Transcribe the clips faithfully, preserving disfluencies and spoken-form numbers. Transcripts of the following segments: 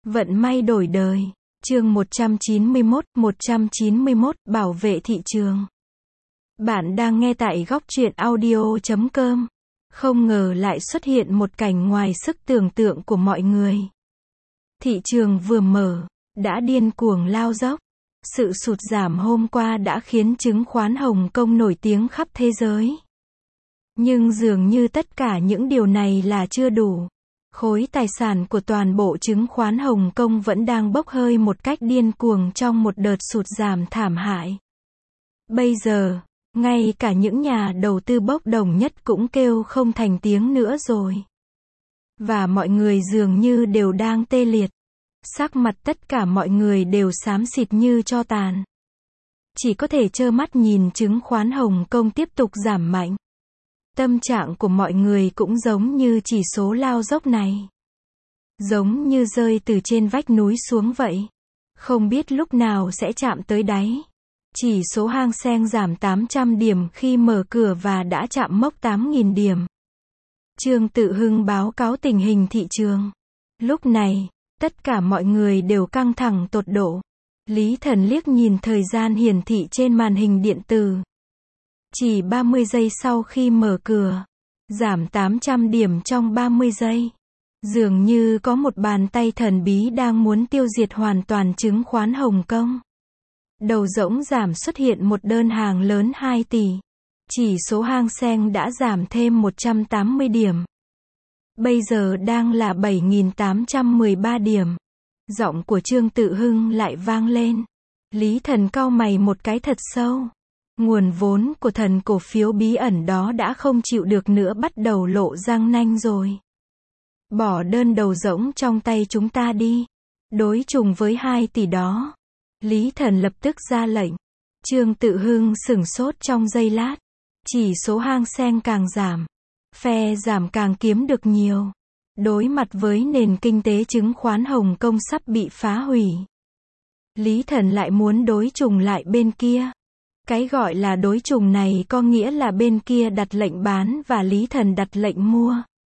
Vận may đổi đời. Chương một trăm chín mươi mốt, một trăm chín mươi mốt, bảo vệ thị trường. Bạn đang nghe tại góc truyện audio chấm com. Không ngờ lại xuất hiện một cảnh ngoài sức tưởng tượng của mọi người. Thị trường vừa mở, đã điên cuồng lao dốc. Sự sụt giảm hôm qua đã khiến chứng khoán Hồng Kông nổi tiếng khắp thế giới. Nhưng dường như tất cả những điều này là chưa đủ. Khối tài sản của toàn bộ chứng khoán Hồng Kông vẫn đang bốc hơi một cách điên cuồng trong một đợt sụt giảm thảm hại. Bây giờ, ngay cả những nhà đầu tư bốc đồng nhất cũng kêu không thành tiếng nữa rồi. Và mọi người dường như đều đang tê liệt. Sắc mặt tất cả mọi người đều xám xịt như tro tàn. Chỉ có thể trơ mắt nhìn chứng khoán Hồng Kông tiếp tục giảm mạnh. Tâm trạng của mọi người cũng giống như chỉ số lao dốc này. Giống như rơi từ trên vách núi xuống vậy. Không biết lúc nào sẽ chạm tới đáy. Chỉ số Hang Seng giảm tám trăm điểm khi mở cửa và đã chạm mốc tám nghìn điểm. Trương Tự Hưng báo cáo tình hình thị trường. Lúc này, tất cả mọi người đều căng thẳng tột độ. Lý Thần liếc nhìn thời gian hiển thị trên màn hình điện tử. Chỉ ba mươi giây sau khi mở cửa, giảm tám trăm điểm trong ba mươi giây. Dường như có một bàn tay thần bí đang muốn tiêu diệt hoàn toàn chứng khoán Hồng Kông. Đầu rỗng giảm xuất hiện một đơn hàng lớn hai tỷ. Chỉ số Hang Seng đã giảm thêm một trăm tám mươi điểm. Bây giờ đang là bảy nghìn tám trăm mười ba điểm. Giọng của Trương Tự Hưng lại vang lên. Lý Thần cau mày một cái thật sâu. Nguồn vốn của thần cổ phiếu bí ẩn đó đã không chịu được nữa, bắt đầu lộ răng nanh rồi. Bỏ đơn đầu rỗng trong tay chúng ta đi. Đối trùng với hai tỷ đó. Lý Thần lập tức ra lệnh. Trương Tự Hưng sửng sốt trong giây lát. Chỉ số Hang Seng càng giảm. Phe giảm càng kiếm được nhiều. Đối mặt với nền kinh tế chứng khoán Hồng Kông sắp bị phá hủy. Lý Thần lại muốn đối trùng lại bên kia. Cái gọi là đối trùng này có nghĩa là bên kia đặt lệnh bán và Lý Thần đặt lệnh mua.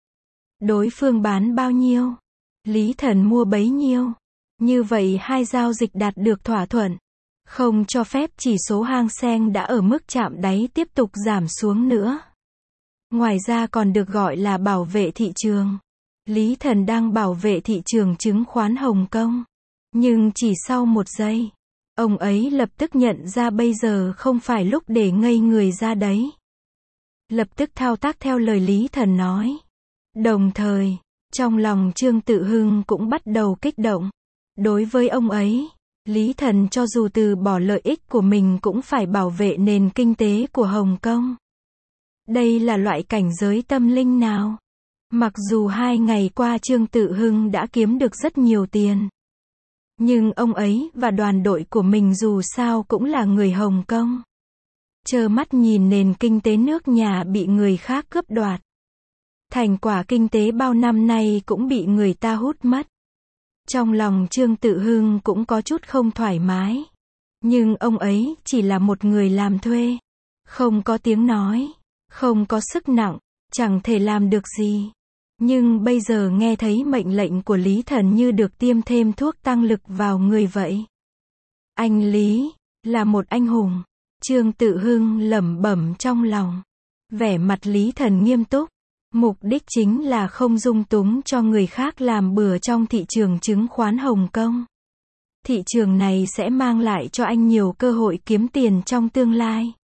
Đối phương bán bao nhiêu, Lý Thần mua bấy nhiêu. Như vậy hai giao dịch đạt được thỏa thuận. Không cho phép chỉ số Hang Seng đã ở mức chạm đáy tiếp tục giảm xuống nữa. Ngoài ra còn được gọi là bảo vệ thị trường. Lý Thần đang bảo vệ thị trường chứng khoán Hồng Kông. Nhưng chỉ sau một giây, ông ấy lập tức nhận ra bây giờ không phải lúc để ngây người ra đấy. Lập tức thao tác theo lời Lý Thần nói. Đồng thời, trong lòng Trương Tự Hưng cũng bắt đầu kích động. Đối với ông ấy, Lý Thần cho dù từ bỏ lợi ích của mình cũng phải bảo vệ nền kinh tế của Hồng Kông. Đây là loại cảnh giới tâm linh nào? Mặc dù hai ngày qua Trương Tự Hưng đã kiếm được rất nhiều tiền. Nhưng ông ấy và đoàn đội của mình dù sao cũng là người Hồng Kông. Trơ mắt nhìn nền kinh tế nước nhà bị người khác cướp đoạt. Thành quả kinh tế bao năm nay cũng bị người ta hút mất. Trong lòng Trương Tự Hưng cũng có chút không thoải mái. Nhưng ông ấy chỉ là một người làm thuê. Không có tiếng nói, không có sức nặng, chẳng thể làm được gì. Nhưng bây giờ nghe thấy mệnh lệnh của Lý Thần như được tiêm thêm thuốc tăng lực vào người vậy. Anh Lý, là một anh hùng. Trương Tự Hưng lẩm bẩm trong lòng. Vẻ mặt Lý Thần nghiêm túc. Mục đích chính là không dung túng cho người khác làm bừa trong thị trường chứng khoán Hồng Kông. Thị trường này sẽ mang lại cho anh nhiều cơ hội kiếm tiền trong tương lai.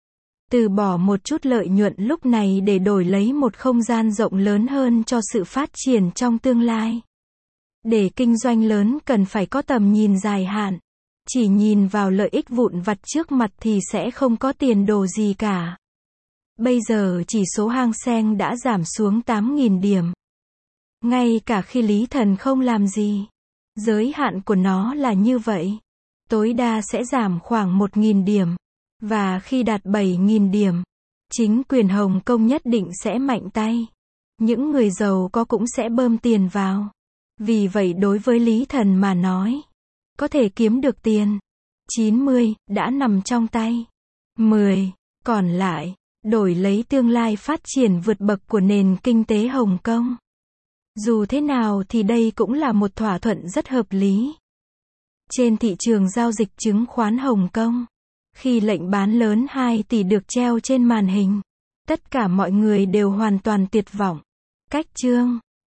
Từ bỏ một chút lợi nhuận lúc này để đổi lấy một không gian rộng lớn hơn cho sự phát triển trong tương lai. Để kinh doanh lớn cần phải có tầm nhìn dài hạn. Chỉ nhìn vào lợi ích vụn vặt trước mặt thì sẽ không có tiền đồ gì cả. Bây giờ chỉ số Hang Seng đã giảm xuống tám nghìn điểm. Ngay cả khi Lý Thần không làm gì. Giới hạn của nó là như vậy. Tối đa sẽ giảm khoảng một nghìn điểm. Và khi đạt bảy nghìn điểm, chính quyền Hồng Kông nhất định sẽ mạnh tay. Những người giàu có cũng sẽ bơm tiền vào. Vì vậy đối với Lý Thần mà nói, có thể kiếm được tiền. chín mươi, đã nằm trong tay. mười, còn lại, đổi lấy tương lai phát triển vượt bậc của nền kinh tế Hồng Kông. Dù thế nào thì đây cũng là một thỏa thuận rất hợp lý. Trên thị trường giao dịch chứng khoán Hồng Kông, khi lệnh bán lớn hai tỷ được treo trên màn hình, tất cả mọi người đều hoàn toàn tuyệt vọng. Cách chương